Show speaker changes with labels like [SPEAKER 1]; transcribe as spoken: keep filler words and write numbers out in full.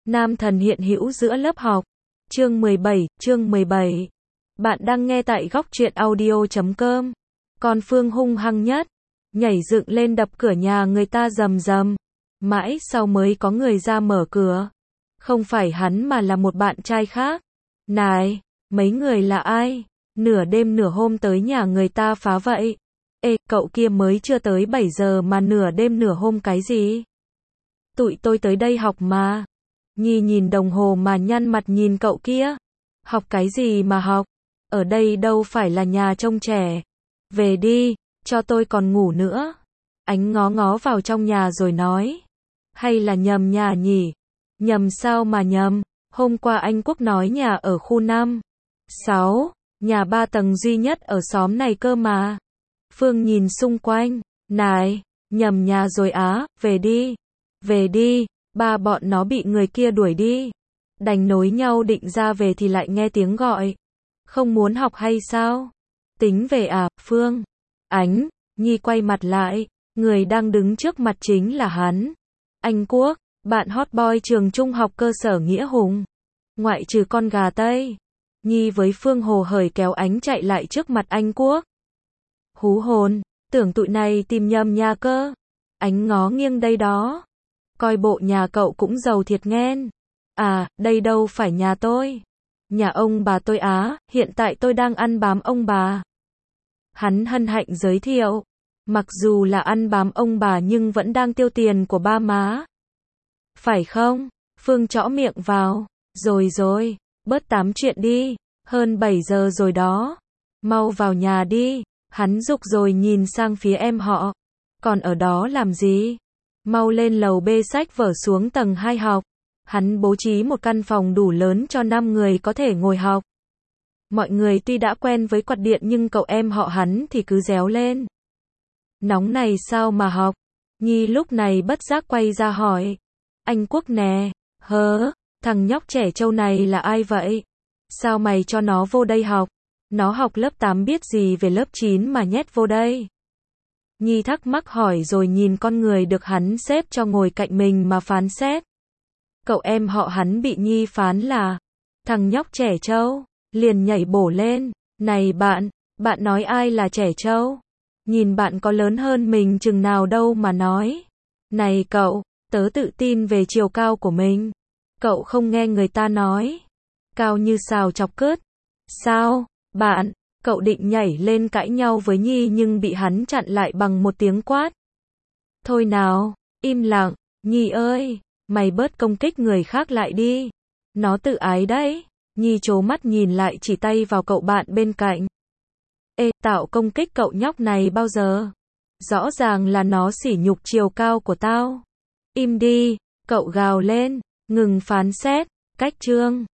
[SPEAKER 1] Nam thần hiện hữu giữa lớp học. Chương mười bảy, chương mười bảy. Bạn đang nghe tại góc truyện audio chấm com. Còn Phương hung hăng nhất, nhảy dựng lên đập cửa nhà người ta rầm rầm. Mãi sau mới có người ra mở cửa. Không phải hắn mà là một bạn trai khác. Này, mấy người là ai? Nửa đêm nửa hôm tới nhà người ta phá vậy? Ê, cậu kia mới chưa tới bảy giờ mà nửa đêm nửa hôm cái gì? Tụi tôi tới đây học mà. Nhi nhìn đồng hồ mà nhăn mặt nhìn cậu kia. Học cái gì mà học? Ở đây đâu phải là nhà trông trẻ. Về đi, cho tôi còn ngủ nữa. Ánh ngó ngó vào trong nhà rồi nói. Hay là nhầm nhà nhỉ? Nhầm sao mà nhầm? Hôm qua anh Quốc nói nhà ở khu năm, sáu, nhà ba tầng duy nhất ở xóm này cơ mà. Phương nhìn xung quanh. Này, nhầm nhà rồi á, về đi. Về đi, ba bọn nó bị người kia đuổi đi. Đành nối nhau định ra về thì lại nghe tiếng gọi. Không muốn học hay sao? Tính về à, Phương? Ánh, Nhi quay mặt lại, người đang đứng trước mặt chính là hắn. Anh Quốc, bạn hot boy trường trung học cơ sở Nghĩa Hùng. Ngoại trừ con gà Tây. Nhi với Phương hồ hởi kéo Ánh chạy lại trước mặt anh Quốc. Hú hồn, tưởng tụi này tìm nhầm nhà cơ. Ánh ngó nghiêng đây đó. Coi bộ nhà cậu cũng giàu thiệt nghen. À, đây đâu phải nhà tôi. Nhà ông bà tôi á, hiện tại tôi đang ăn bám ông bà. Hắn hân hạnh giới thiệu. Mặc dù là ăn bám ông bà nhưng vẫn đang tiêu tiền của ba má. Phải không? Phương chõ miệng vào. Rồi rồi, bớt tám chuyện đi. Hơn bảy giờ rồi đó. Mau vào nhà đi. Hắn giục rồi nhìn sang phía em họ. Còn ở đó làm gì? Mau lên lầu bê sách vở xuống tầng hai học. Hắn bố trí một căn phòng đủ lớn cho năm người có thể ngồi học. Mọi người tuy đã quen với quạt điện nhưng cậu em họ hắn thì cứ réo lên. Nóng này sao mà học? Nhi lúc này bất giác quay ra hỏi. Anh Quốc nè. Hớ, thằng nhóc trẻ trâu này là ai vậy? Sao mày cho nó vô đây học? Nó học lớp tám biết gì về lớp chín mà nhét vô đây? Nhi thắc mắc hỏi rồi nhìn con người được hắn xếp cho ngồi cạnh mình mà phán xét. Cậu em họ hắn bị Nhi phán là thằng nhóc trẻ trâu, liền nhảy bổ lên. Này bạn, bạn nói ai là trẻ trâu? Nhìn bạn có lớn hơn mình chừng nào đâu mà nói. Này cậu, tớ tự tin về chiều cao của mình. Cậu không nghe người ta nói. Cao như sào chọc cứt. Sao, bạn? Cậu định nhảy lên cãi nhau với Nhi nhưng bị hắn chặn lại bằng một tiếng quát. Thôi nào, im lặng, Nhi ơi, mày bớt công kích người khác lại đi. Nó tự ái đấy. Nhi trố mắt nhìn lại chỉ tay vào cậu bạn bên cạnh. Ê, tạo công kích cậu nhóc này bao giờ? Rõ ràng là nó sỉ nhục chiều cao của tao. Im đi, cậu gào lên, ngừng phán xét, cách chương.